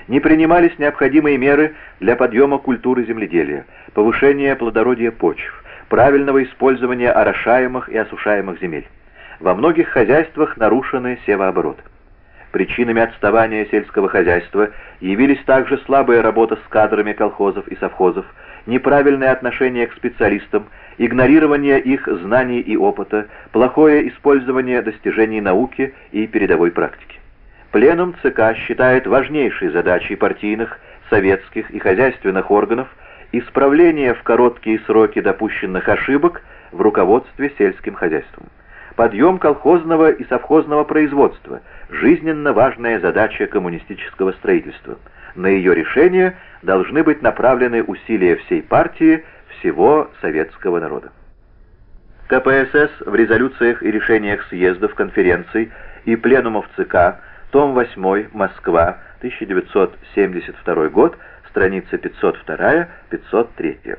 Не принимались необходимые меры для подъема культуры земледелия, повышения плодородия почв, правильного использования орошаемых и осушаемых земель. Во многих хозяйствах нарушены севообороты. Причинами отставания сельского хозяйства явились также слабая работа с кадрами колхозов и совхозов, неправильное отношение к специалистам, игнорирование их знаний и опыта, плохое использование достижений науки и передовой практики. Пленум ЦК считает важнейшей задачей партийных, советских и хозяйственных органов исправление в короткие сроки допущенных ошибок в руководстве сельским хозяйством. Подъем колхозного и совхозного производства – жизненно важная задача коммунистического строительства. На ее решение должны быть направлены усилия всей партии, всего советского народа. КПСС в резолюциях и решениях съездов, конференций и пленумов ЦК, том 8, Москва, 1972 год, страница 502-503.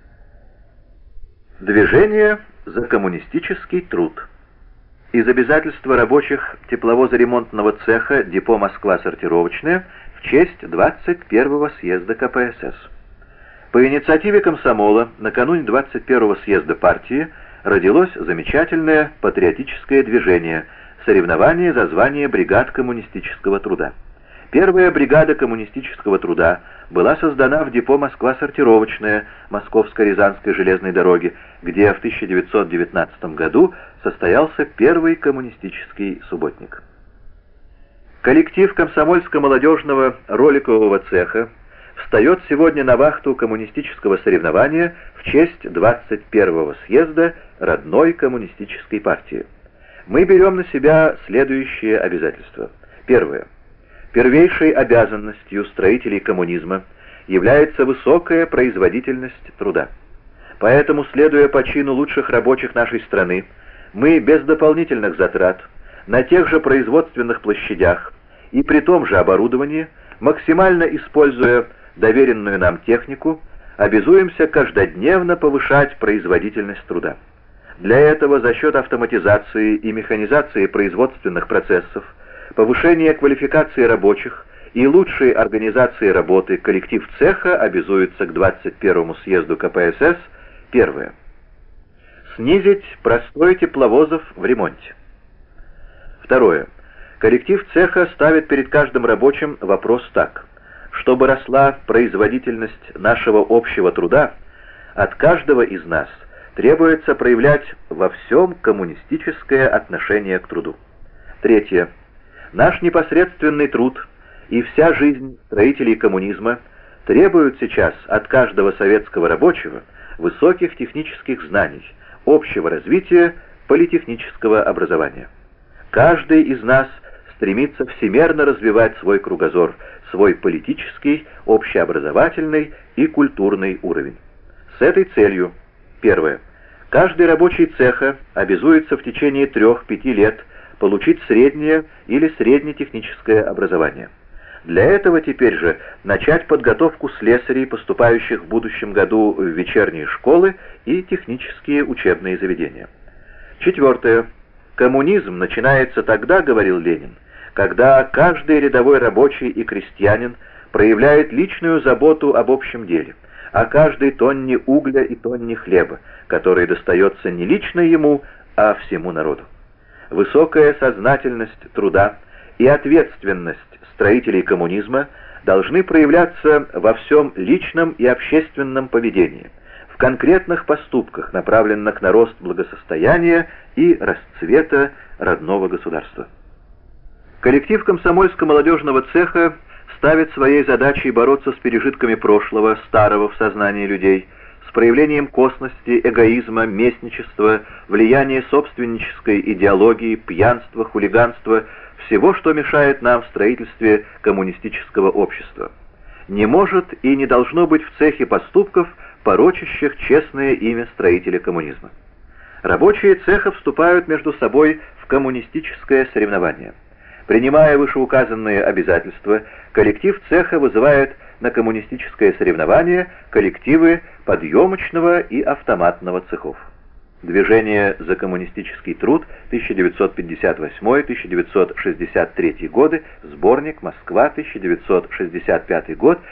Движение за коммунистический труд. Из обязательства рабочих тепловозоремонтного цеха депо «Москва-сортировочная» в честь 21-го съезда КПСС. По инициативе комсомола накануне 21-го съезда партии родилось замечательное патриотическое движение «Соревнование за звание бригад коммунистического труда». Первая бригада коммунистического труда была создана в депо «Москва-сортировочная» Московско-Рязанской железной дороги, где в 1919 году состоялся первый коммунистический субботник. Коллектив комсомольско-молодежного роликового цеха встает сегодня на вахту коммунистического соревнования в честь 21-го съезда родной коммунистической партии. Мы берем на себя следующие обязательства. Первое. Первейшей обязанностью строителей коммунизма является высокая производительность труда. Поэтому, следуя по чину лучших рабочих нашей страны, мы без дополнительных затрат, на тех же производственных площадях и при том же оборудовании, максимально используя доверенную нам технику, обязуемся каждодневно повышать производительность труда. Для этого за счет автоматизации и механизации производственных процессов, повышения квалификации рабочих и лучшей организации работы коллектив цеха обязуется к 21-му съезду КПСС. Первое. Снизить простой тепловозов в ремонте. Второе. Коллектив цеха ставит перед каждым рабочим вопрос так. Чтобы росла производительность нашего общего труда, от каждого из нас требуется проявлять во всем коммунистическое отношение к труду. Третье. Наш непосредственный труд и вся жизнь строителей коммунизма требуют сейчас от каждого советского рабочего высоких технических знаний, общего развития, политехнического образования. Каждый из нас стремится всемерно развивать свой кругозор, свой политический, общеобразовательный и культурный уровень. С этой целью, первое, каждый рабочий цеха обязуется в течение 3-5 лет получить среднее или среднетехническое образование. Для этого теперь же начать подготовку слесарей, поступающих в будущем году в вечерние школы и технические учебные заведения. Четвертое. Коммунизм начинается тогда, говорил Ленин, когда каждый рядовой рабочий и крестьянин проявляет личную заботу об общем деле, о каждой тонне угля и тонне хлеба, который достается не лично ему, а всему народу. Высокая сознательность труда и ответственность строителей коммунизма должны проявляться во всем личном и общественном поведении, в конкретных поступках, направленных на рост благосостояния и расцвета родного государства. Коллектив комсомольско-молодежного цеха ставит своей задачей бороться с пережитками прошлого, старого в сознании людей, с проявлением косности, эгоизма, местничества, влияния собственнической идеологии, пьянства, хулиганства, всего, что мешает нам в строительстве коммунистического общества. Не может и не должно быть в цехе поступков, порочащих честное имя строителя коммунизма. Рабочие цеха вступают между собой в коммунистическое соревнование. Принимая вышеуказанные обязательства, коллектив цеха вызывает на коммунистическое соревнование коллективы подъемочного и автоматного цехов. Движение за коммунистический труд, 1958-1963 годы, сборник, Москва, 1965 год,